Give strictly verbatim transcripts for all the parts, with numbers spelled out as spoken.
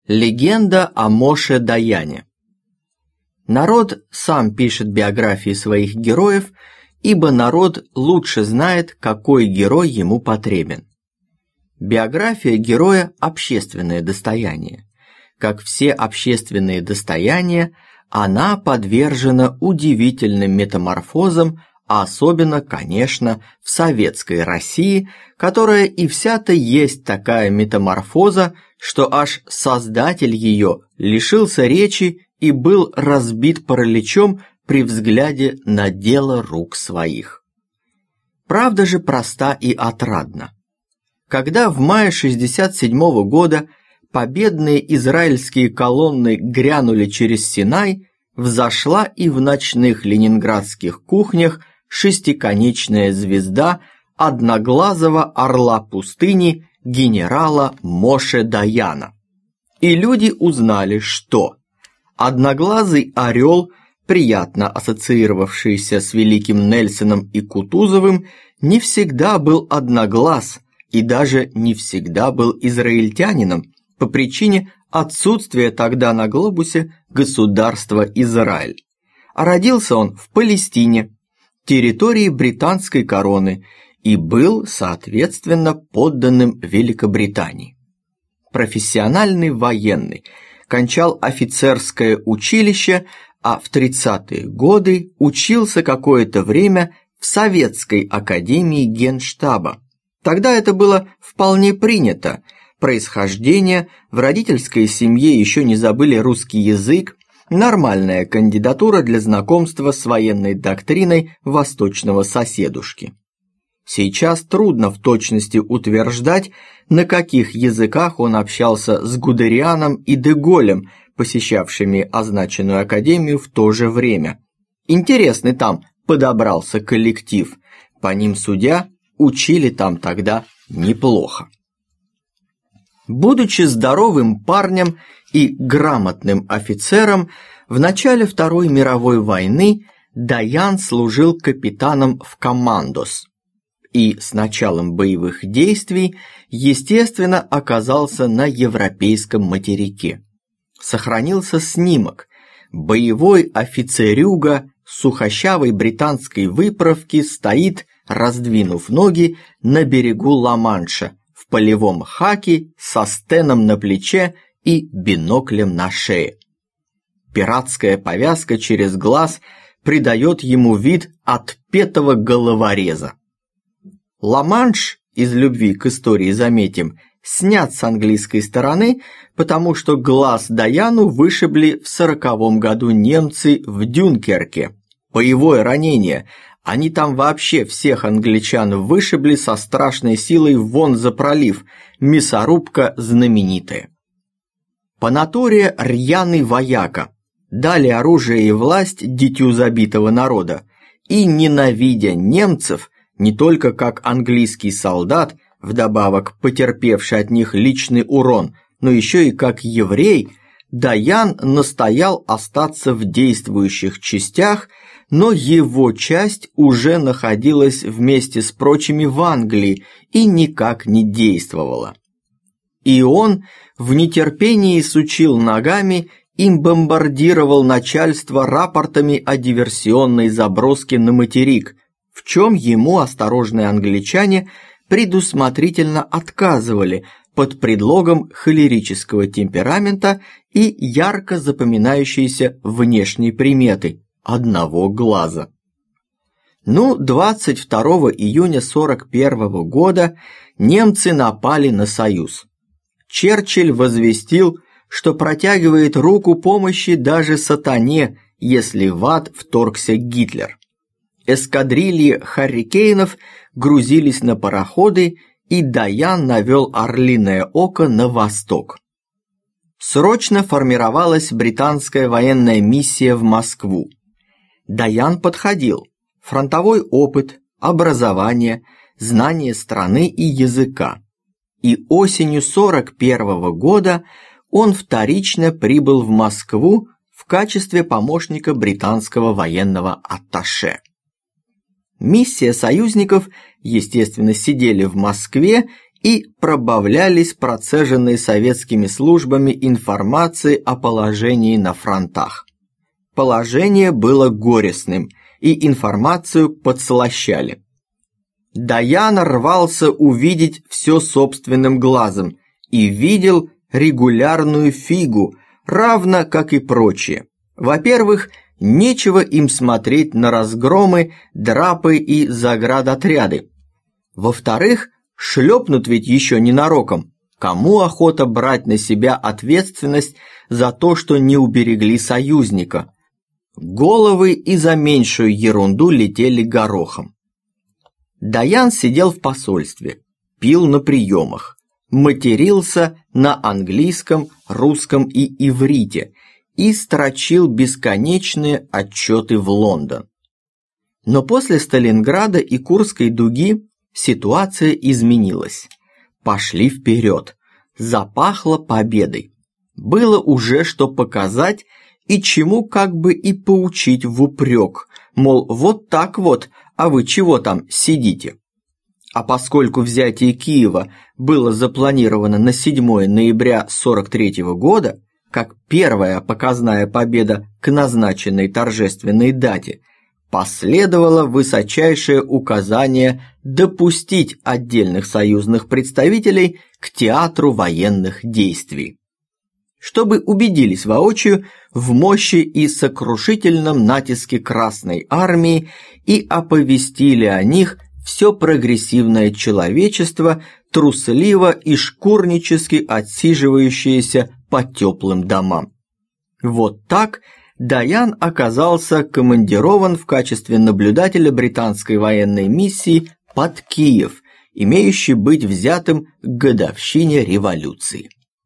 Легенда о Моше Даяне. Народ сам пишет биографии своих героев, ибо народ лучше знает, какой герой ему потребен. Биография героя – общественное достояние. Как все общественные достояния, она подвержена удивительным метаморфозам, а особенно, конечно, в советской России, которая и вся-то есть такая метаморфоза, что аж создатель ее лишился речи и был разбит параличом при взгляде на дело рук своих. Правда же проста и отрадна. Когда в мае шестьдесят седьмого года победные израильские колонны грянули через Синай, взошла и в ночных ленинградских кухнях шестиконечная звезда одноглазого орла пустыни генерала Моше Даяна. И люди узнали, что одноглазый орел, приятно ассоциировавшийся с великим Нельсоном и Кутузовым, не всегда был одноглаз и даже не всегда был израильтянином по причине отсутствия тогда на глобусе государства Израиль. А родился он в Палестине, территории британской короны, и был, соответственно, подданным Великобритании. Профессиональный военный, кончал офицерское училище, а в тридцатые годы учился какое-то время в Советской академии Генштаба. Тогда это было вполне принято. Происхождение, в родительской семье еще не забыли русский язык, нормальная кандидатура для знакомства с военной доктриной восточного соседушки. Сейчас трудно в точности утверждать, на каких языках он общался с Гудерианом и де Голлем, посещавшими означенную академию в то же время. Интересный там подобрался коллектив, по ним судя, учили там тогда неплохо. Будучи здоровым парнем и грамотным офицером, в начале Второй мировой войны Даян служил капитаном в командос и с началом боевых действий, естественно, оказался на европейском материке. Сохранился снимок. Боевой офицерюга сухощавой британской выправки стоит, раздвинув ноги, на берегу Ла-Манша, в полевом хаке со стеном на плече и биноклем на шее. Пиратская повязка через глаз придает ему вид отпетого головореза. Ла-Манш, из любви к истории заметим, снят с английской стороны, потому что глаз Даяну вышибли в сороковом году немцы в Дюнкерке. Боевое ранение. Они там вообще всех англичан вышибли со страшной силой вон за пролив, мясорубка знаменитая. По натуре рьяный вояка, дали оружие и власть дитю забитого народа, и, ненавидя немцев, не только как английский солдат, вдобавок потерпевший от них личный урон, но еще и как еврей, Даян настоял остаться в действующих частях, но его часть уже находилась вместе с прочими в Англии и никак не действовала. И он в нетерпении сучил ногами и бомбардировал начальство рапортами о диверсионной заброске на материк, в чем ему осторожные англичане предусмотрительно отказывали под предлогом холерического темперамента и ярко запоминающейся внешней приметы – одного глаза. Ну, двадцать второго июня сорок первого года немцы напали на Союз. Черчилль возвестил, что протягивает руку помощи даже сатане, если в ад вторгся Гитлер. Эскадрильи «Харрикейнов» грузились на пароходы, и Даян навел орлиное око на восток. Срочно формировалась британская военная миссия в Москву. Даян подходил. Фронтовой опыт, образование, знание страны и языка. И осенью сорок первого года он вторично прибыл в Москву в качестве помощника британского военного атташе. Миссия союзников, естественно, сидели в Москве и пробавлялись процеженные советскими службами информации о положении на фронтах. Положение было горестным, и информацию подслащали. Даян рвался увидеть все собственным глазом и видел регулярную фигу, равно как и прочие. Во-первых, нечего им смотреть на разгромы, драпы и заградотряды. Во-вторых, шлепнут ведь еще ненароком. Кому охота брать на себя ответственность за то, что не уберегли союзника? Головы и за меньшую ерунду летели горохом. Даян сидел в посольстве, пил на приемах, матерился на английском, русском и иврите и строчил бесконечные отчеты в Лондон. Но после Сталинграда и Курской дуги ситуация изменилась. Пошли вперед, запахло победой. Было уже что показать и чему как бы и поучить в упрек, мол, вот так вот, а вы чего там сидите? А поскольку взятие Киева было запланировано на седьмое ноября сорок третьего года, как первая показная победа к назначенной торжественной дате, последовало высочайшее указание допустить отдельных союзных представителей к театру военных действий, чтобы убедились воочию в мощи и сокрушительном натиске Красной Армии и оповестили о них все прогрессивное человечество, трусливо и шкурнически отсиживающееся по теплым домам. Вот так Даян оказался командирован в качестве наблюдателя британской военной миссии под Киев, имеющий быть взятым к годовщине революции.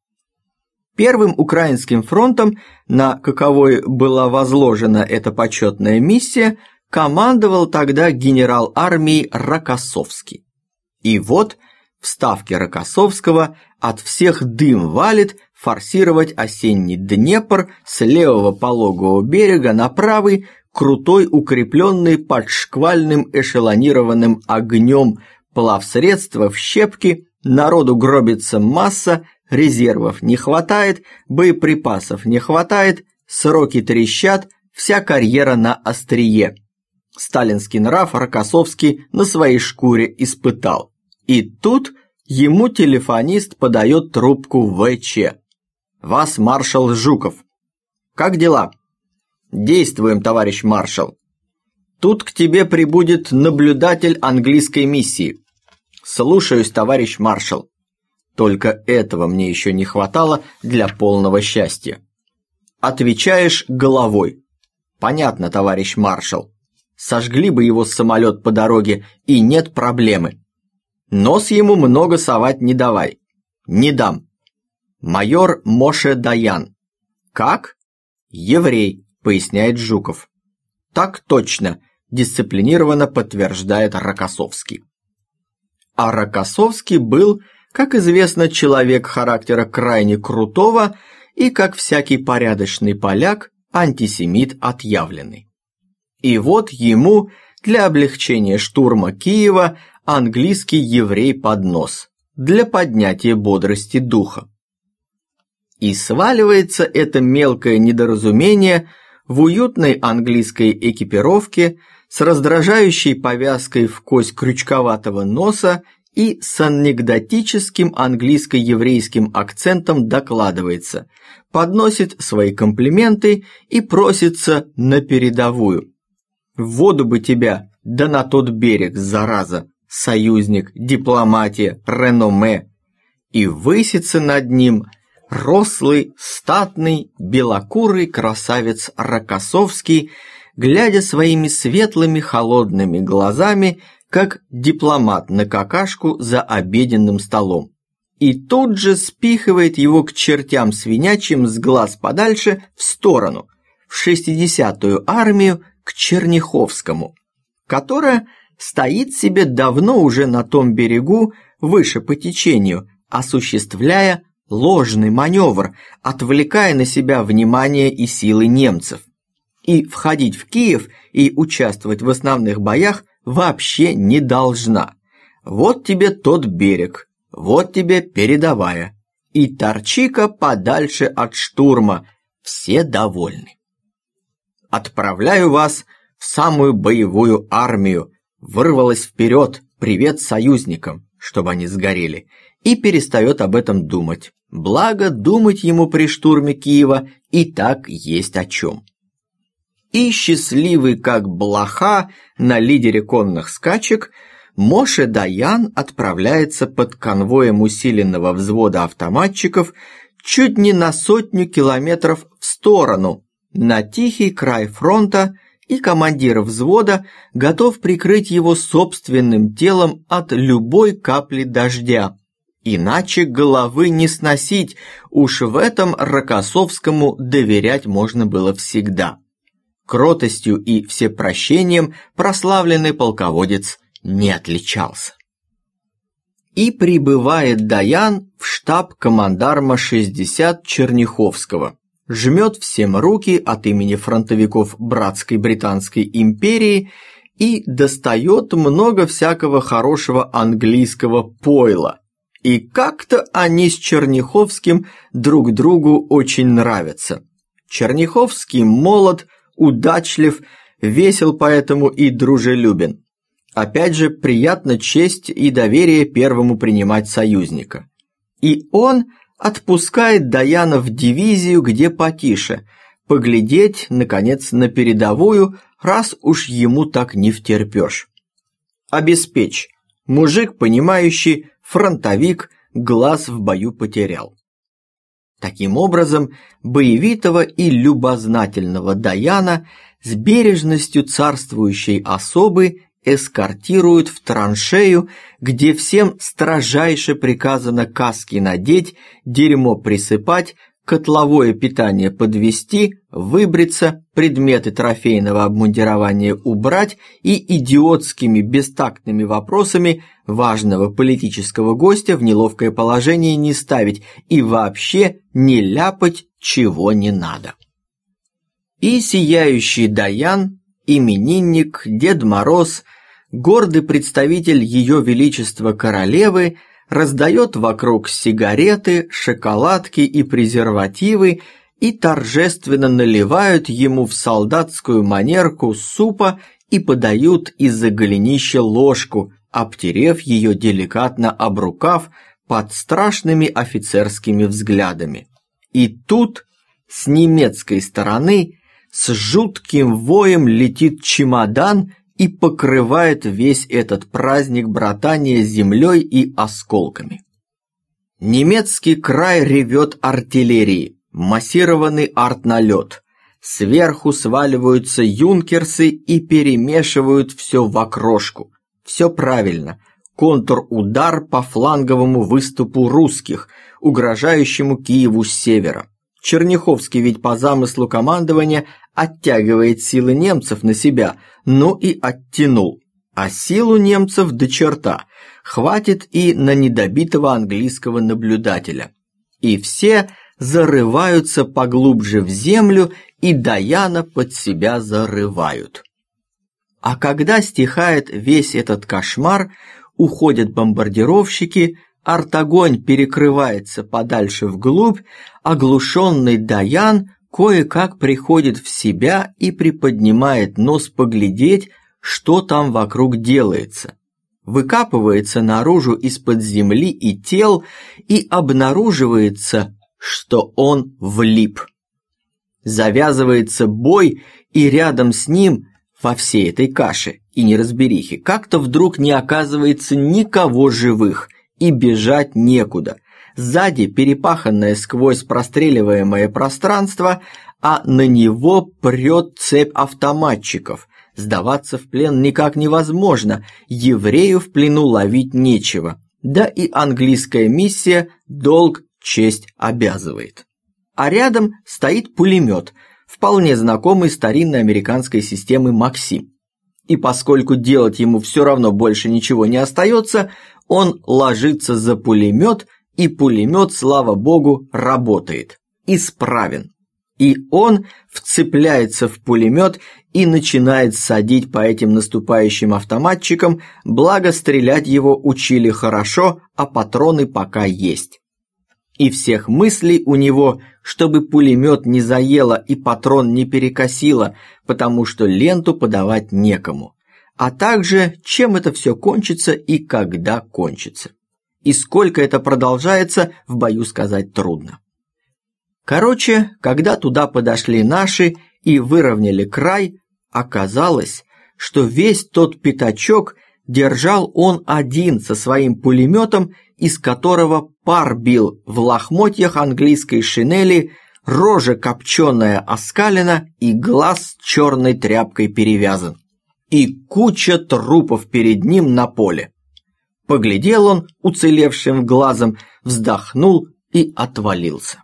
Первым украинским фронтом, на каковой была возложена эта почетная миссия, командовал тогда генерал армии Рокоссовский. И вот в ставке Рокоссовского от всех дым валит форсировать осенний Днепр с левого пологового берега на правый, крутой, укрепленный под шквальным эшелонированным огнем плавсредства в щепки, народу гробится масса, резервов не хватает, боеприпасов не хватает, сроки трещат, вся карьера на острие. Сталинский нрав Рокоссовский на своей шкуре испытал. И тут ему телефонист подает трубку в ВЧ. «Вас маршал Жуков. Как дела?» «Действуем, товарищ маршал. Тут к тебе прибудет наблюдатель английской миссии». «Слушаюсь, товарищ маршал». Только этого мне еще не хватало для полного счастья. Отвечаешь головой. Понятно, товарищ маршал. Сожгли бы его самолет по дороге, и нет проблемы. Нос ему много совать не давай. Не дам. Майор Моше Даян. Как? Еврей, поясняет Жуков. Так точно, дисциплинированно подтверждает Рокоссовский. А Рокоссовский был, как известно, человек характера крайне крутого и, как всякий порядочный поляк, антисемит отъявленный. И вот ему для облегчения штурма Киева английский еврей под нос, для поднятия бодрости духа. И сваливается это мелкое недоразумение в уютной английской экипировке с раздражающей повязкой в кость крючковатого носа и с анекдотическим английско-еврейским акцентом докладывается, подносит свои комплименты и просится на передовую. В воду бы тебя, да на тот берег, зараза, союзник, дипломатия, реноме. И высится над ним рослый, статный, белокурый красавец Рокоссовский, глядя своими светлыми холодными глазами, как дипломат на какашку за обеденным столом. И тут же спихивает его к чертям свинячьим с глаз подальше в сторону, в шестидесятую армию к Черняховскому, которая стоит себе давно уже на том берегу, выше по течению, осуществляя ложный маневр, отвлекая на себя внимание и силы немцев. И входить в Киев и участвовать в основных боях вообще не должна. Вот тебе тот берег, Вот тебе передовая. И торчи-ка подальше от штурма. Все довольны. Отправляю вас в самую боевую армию. Вырвалась вперед, привет союзникам, чтобы они сгорели. И перестает об этом думать. Благо, думать ему при штурме Киева и так есть о чем. И счастливый как блоха на лидере конных скачек, Моше Даян отправляется под конвоем усиленного взвода автоматчиков чуть не на сотню километров в сторону, на тихий край фронта, и командир взвода готов прикрыть его собственным телом от любой капли дождя. Иначе головы не сносить, уж в этом Рокоссовскому доверять можно было всегда. Кротостью и всепрощением прославленный полководец не отличался. И прибывает Даян в штаб командарма шестьдесят Черняховского, жмет всем руки от имени фронтовиков братской Британской империи и достает много всякого хорошего английского пойла. И как-то они с Черняховским друг другу очень нравятся. Черняховский молод, удачлив, весел поэтому и дружелюбен. Опять же, приятно честь и доверие первому принимать союзника. И он отпускает Даяна в дивизию, где потише, поглядеть, наконец, на передовую, раз уж ему так не втерпешь. Обеспечь. Мужик, понимающий, фронтовик, глаз в бою потерял. Таким образом, боевитого и любознательного Даяна с бережностью царствующей особы эскортируют в траншею, где всем строжайше приказано каски надеть, дерьмо присыпать, котловое питание подвести, выбриться, предметы трофейного обмундирования убрать и идиотскими бестактными вопросами важного политического гостя в неловкое положение не ставить и вообще не ляпать, чего не надо. И сияющий Даян, именинник, Дед Мороз, гордый представитель Ее Величества Королевы, раздает вокруг сигареты, шоколадки и презервативы и торжественно наливают ему в солдатскую манерку супа и подают из-за голенища ложку, обтерев ее деликатно об рукав под страшными офицерскими взглядами. И тут с немецкой стороны с жутким воем летит чемодан и покрывает весь этот праздник братания землей и осколками. Немецкий край ревет артиллерии, массированный артналет. Сверху сваливаются юнкерсы и перемешивают все в окрошку. Все правильно. Контрудар по фланговому выступу русских, угрожающему Киеву с севера. Черняховский ведь по замыслу командования оттягивает силы немцев на себя, ну и оттянул. А силу немцев до черта хватит и на недобитого английского наблюдателя. И все зарываются поглубже в землю и Даяна под себя зарывают. А когда стихает весь этот кошмар, уходят бомбардировщики, артогонь перекрывается подальше вглубь, оглушенный Даян кое-как приходит в себя и приподнимает нос поглядеть, что там вокруг делается. Выкапывается наружу из-под земли и тел, и обнаруживается, что он влип. Завязывается бой, и рядом с ним, во всей этой каше и неразберихе, как-то вдруг не оказывается никого живых, и бежать некуда. Сзади перепаханное сквозь простреливаемое пространство, а на него прет цепь автоматчиков. Сдаваться в плен никак невозможно, еврею в плену ловить нечего. Да и английская миссия долг, честь обязывает. А рядом стоит пулемет, вполне знакомый старинной американской системы «Максим». И поскольку делать ему все равно больше ничего не остается, он ложится за пулемет, и пулемет, слава богу, работает. Исправен. И он вцепляется в пулемет и начинает садить по этим наступающим автоматчикам, благо стрелять его учили хорошо, а патроны пока есть. И всех мыслей у него, чтобы пулемет не заело и патрон не перекосило, потому что ленту подавать некому. А также, чем это все кончится и когда кончится. И сколько это продолжается, в бою сказать трудно. Короче, когда туда подошли наши и выровняли край, оказалось, что весь тот пятачок держал он один со своим пулеметом, из которого пар бил в лохмотьях английской шинели, рожа копченая оскалена и глаз черной тряпкой перевязан. И куча трупов перед ним на поле. Поглядел он уцелевшим глазом, вздохнул и отвалился.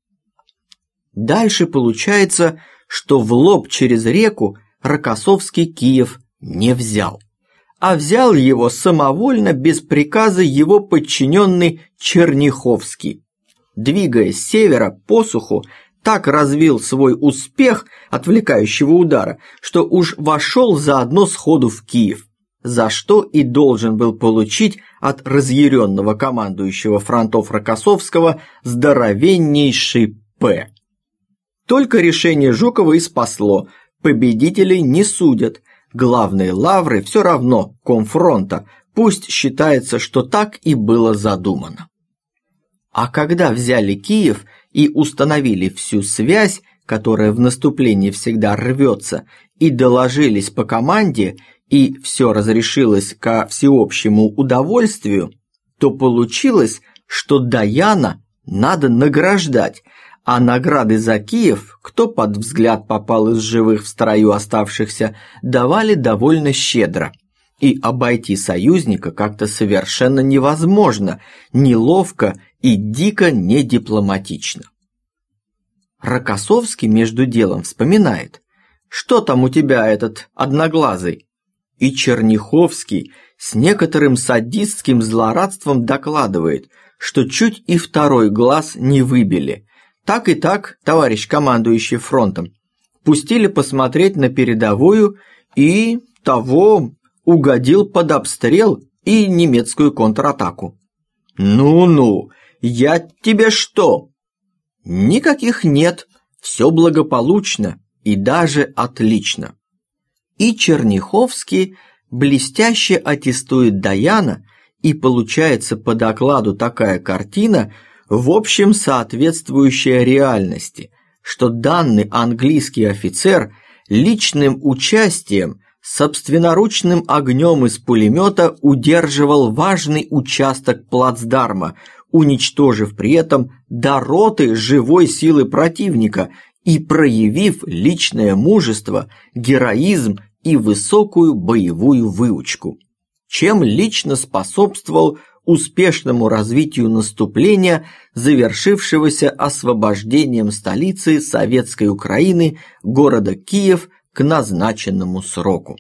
Дальше получается, что в лоб через реку Рокоссовский Киев не взял, а взял его самовольно без приказа его подчиненный Черняховский. Двигаясь с севера по суху, так развил свой успех отвлекающего удара, что уж вошел заодно сходу в Киев, за что и должен был получить от разъяренного командующего фронтов Рокоссовского здоровеннейший П. Только решение Жукова и спасло, победителей не судят, главные лавры все равно комфронта, пусть считается, что так и было задумано. А когда взяли Киев и установили всю связь, которая в наступлении всегда рвется, и доложились по команде, и все разрешилось ко всеобщему удовольствию, то получилось, что Даяна надо награждать, а награды за Киев, кто под взгляд попал из живых в строю оставшихся, давали довольно щедро. И обойти союзника как-то совершенно невозможно, неловко и дико недипломатично. Рокоссовский между делом вспоминает: «Что там у тебя этот одноглазый?» И Черняховский с некоторым садистским злорадством докладывает, что чуть и второй глаз не выбили. Так и так, товарищ командующий фронтом, пустили посмотреть на передовую и того угодил под обстрел и немецкую контратаку. «Ну-ну, я тебе что?» Никаких нет, все благополучно и даже отлично. И Черняховский блестяще аттестует Даяна, и получается по докладу такая картина, в общем соответствующая реальности, что данный английский офицер личным участием, собственноручным огнем из пулемета удерживал важный участок плацдарма, уничтожив при этом до роты живой силы противника и проявив личное мужество, героизм и высокую боевую выучку, чем лично способствовал успешному развитию наступления, завершившегося освобождением столицы Советской Украины, города Киев, к назначенному сроку.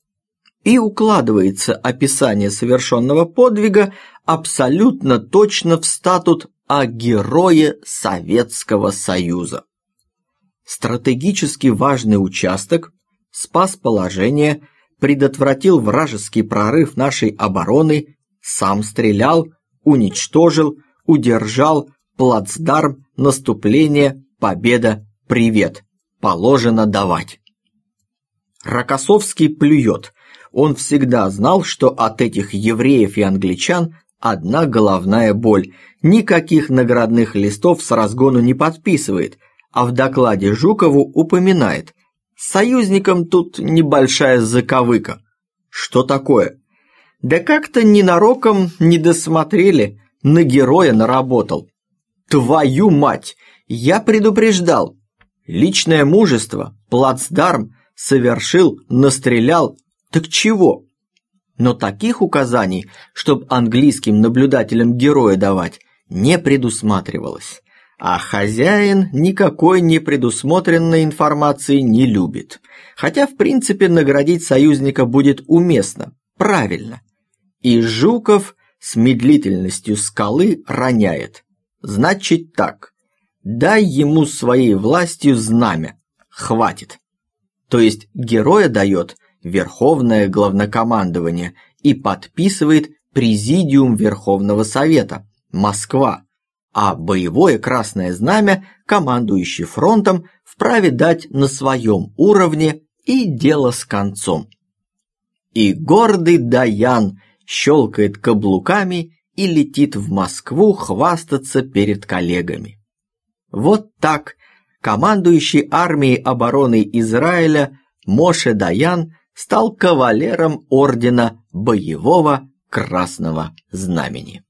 И укладывается описание совершенного подвига абсолютно точно в статут о герое Советского Союза. Стратегически важный участок, спас положение, предотвратил вражеский прорыв нашей обороны, сам стрелял, уничтожил, удержал, плацдарм, наступление, победа, привет, положено давать. Рокоссовский плюет. Он всегда знал, что от этих евреев и англичан одна головная боль. Никаких наградных листов с разгону не подписывает, а в докладе Жукову упоминает: союзникам тут небольшая заковыка. Что такое? Да как-то ненароком не досмотрели, на героя наработал. Твою мать! Я предупреждал. Личное мужество, плацдарм, совершил, настрелял. Так чего? Но таких указаний, чтоб английским наблюдателям героя давать, не предусматривалось. А хозяин никакой непредусмотренной информации не любит. Хотя, в принципе, наградить союзника будет уместно, правильно. И Жуков с медлительностью скалы роняет. Значит так. дай ему своей властью знамя, хватит. То есть героя дает Верховное Главнокомандование и подписывает Президиум Верховного Совета, Москва, а боевое красное знамя командующий фронтом вправе дать на своем уровне и дело с концом. И гордый Даян щелкает каблуками и летит в Москву хвастаться перед коллегами. Вот так командующий армией обороны Израиля Моше Даян стал кавалером ордена Боевого Красного Знамени.